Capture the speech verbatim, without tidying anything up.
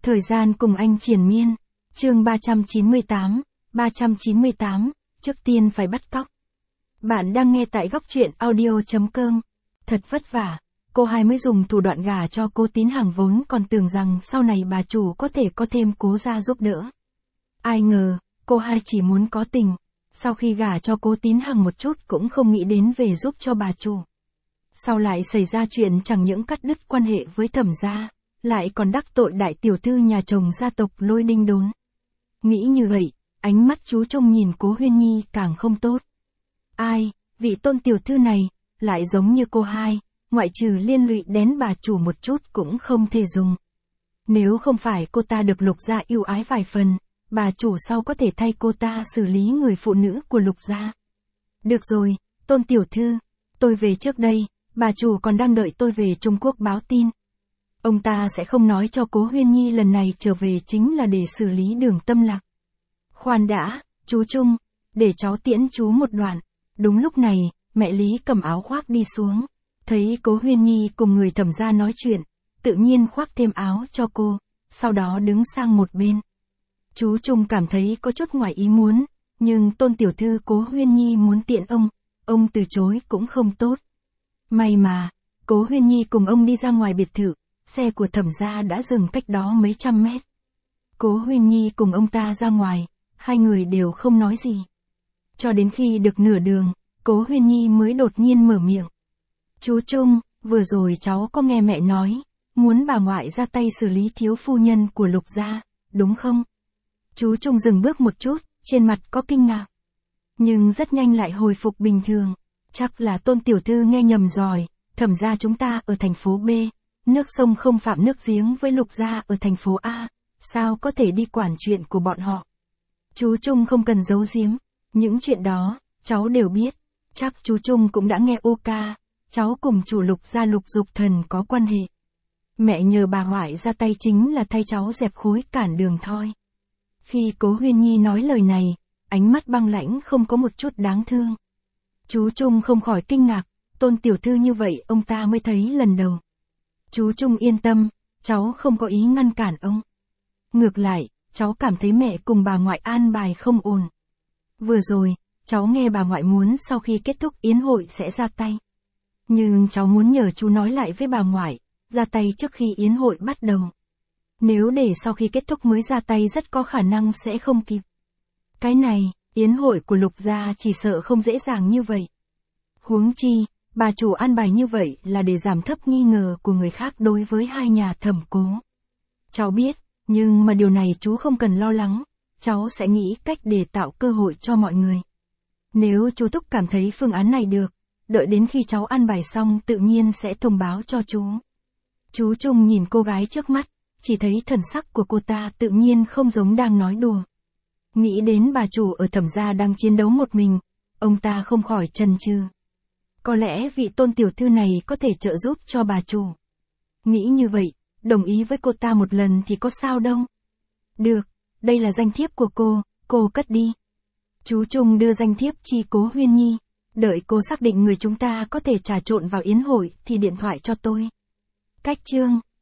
Thời gian cùng anh triền miên. Chương ba trăm chín mươi tám, ba trăm chín mươi tám, trước tiên phải bắt cóc. Bạn đang nghe tại góc truyện audio chấm com. Thật vất vả, cô hai mới dùng thủ đoạn gả cho cô Tín Hằng, vốn còn tưởng rằng sau này bà chủ có thể có thêm Cố gia giúp đỡ. Ai ngờ, cô hai chỉ muốn có tình, sau khi gả cho Cố Tín Hằng một chút cũng không nghĩ đến về giúp cho bà chủ. Sau lại xảy ra chuyện chẳng những cắt đứt quan hệ với Thẩm gia, lại còn đắc tội đại tiểu thư nhà chồng gia tộc Lôi Đinh Đốn. Nghĩ như vậy, ánh mắt chú trông nhìn Cố Huyên Nhi càng không tốt. Ai, vị Tôn tiểu thư này, lại giống như cô hai, ngoại trừ liên lụy đến bà chủ một chút cũng không thể dùng. Nếu không phải cô ta được Lục gia yêu ái vài phần, bà chủ sau có thể thay cô ta xử lý người phụ nữ của Lục gia. Được rồi, Tôn tiểu thư, tôi về trước đây, bà chủ còn đang đợi tôi về Trung Quốc báo tin. Ông ta sẽ không nói cho Cố Huyên Nhi lần này trở về chính là để xử lý Đường Tâm Lạc. Khoan đã, chú Trung, để cháu tiễn chú một đoạn. Đúng lúc này, mẹ Lý cầm áo khoác đi xuống, thấy Cố Huyên Nhi cùng người Thẩm gia nói chuyện, tự nhiên khoác thêm áo cho cô, sau đó đứng sang một bên. Chú Trung cảm thấy có chút ngoài ý muốn, nhưng Tôn tiểu thư Cố Huyên Nhi muốn tiện ông, ông từ chối cũng không tốt. May mà, Cố Huyên Nhi cùng ông đi ra ngoài biệt thự, xe của Thẩm gia đã dừng cách đó mấy trăm mét. Cố Huyên Nhi cùng ông ta ra ngoài, hai người đều không nói gì. Cho đến khi được nửa đường, Cố Huyên Nhi mới đột nhiên mở miệng. Chú Trung, vừa rồi cháu có nghe mẹ nói, muốn bà ngoại ra tay xử lý thiếu phu nhân của Lục gia, đúng không? Chú Trung dừng bước một chút, trên mặt có kinh ngạc. Nhưng rất nhanh lại hồi phục bình thường. Chắc là Tôn tiểu thư nghe nhầm rồi, Thẩm gia chúng ta ở thành phố B, nước sông không phạm nước giếng với Lục gia ở thành phố A, sao có thể đi quản chuyện của bọn họ. Chú Trung không cần giấu giếm, những chuyện đó, cháu đều biết. Chắc chú Trung cũng đã nghe ô ca, cháu cùng chủ Lục gia Lục Dục Thần có quan hệ. Mẹ nhờ bà ngoại ra tay chính là thay cháu dẹp khối cản đường thôi. Khi Cố Huyên Nhi nói lời này, ánh mắt băng lãnh không có một chút đáng thương. Chú Trung không khỏi kinh ngạc, Tôn tiểu thư như vậy ông ta mới thấy lần đầu. Chú Trung yên tâm, cháu không có ý ngăn cản ông. Ngược lại, cháu cảm thấy mẹ cùng bà ngoại an bài không ổn. Vừa rồi, cháu nghe bà ngoại muốn sau khi kết thúc yến hội sẽ ra tay. Nhưng cháu muốn nhờ chú nói lại với bà ngoại, ra tay trước khi yến hội bắt đầu. Nếu để sau khi kết thúc mới ra tay rất có khả năng sẽ không kịp. Cái này, yến hội của Lục gia chỉ sợ không dễ dàng như vậy. Huống chi, bà chủ an bài như vậy là để giảm thấp nghi ngờ của người khác đối với hai nhà Thẩm Cố. Cháu biết, nhưng mà điều này chú không cần lo lắng, cháu sẽ nghĩ cách để tạo cơ hội cho mọi người. Nếu chú Thúc cảm thấy phương án này được, đợi đến khi cháu an bài xong tự nhiên sẽ thông báo cho chú. Chú Trung nhìn cô gái trước mắt, chỉ thấy thần sắc của cô ta tự nhiên không giống đang nói đùa. Nghĩ đến bà chủ ở Thẩm gia đang chiến đấu một mình, ông ta không khỏi chần chừ. Có lẽ vị Tôn tiểu thư này có thể trợ giúp cho bà chủ. Nghĩ như vậy, đồng ý với cô ta một lần thì có sao đâu. Được, đây là danh thiếp của cô, cô cất đi. Chú Trung đưa danh thiếp chi Cố Huyên Nhi, đợi cô xác định người chúng ta có thể trà trộn vào yến hội thì điện thoại cho tôi. Cách chương,